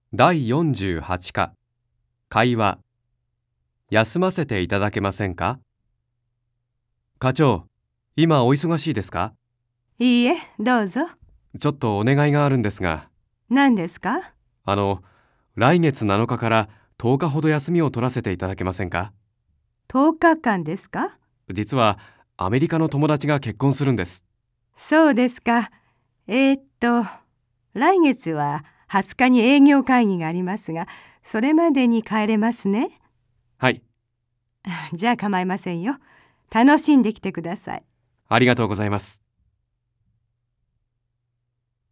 第48課、会話。休ませていただけませんか？課長、今お忙しいですか？ いいえ、どうぞ。 ちょっとお願いがあるんですが、 何ですか？ 来月7日から10日ほど休みを取らせていただけませんか？ 10日間ですか？ 実はアメリカの友達が結婚するんです。 そうですか。来月は20日に営業会議がありますが、それまでに帰れますね。 はい、 じゃあ構いませんよ。楽しんできてください。 ありがとうございます。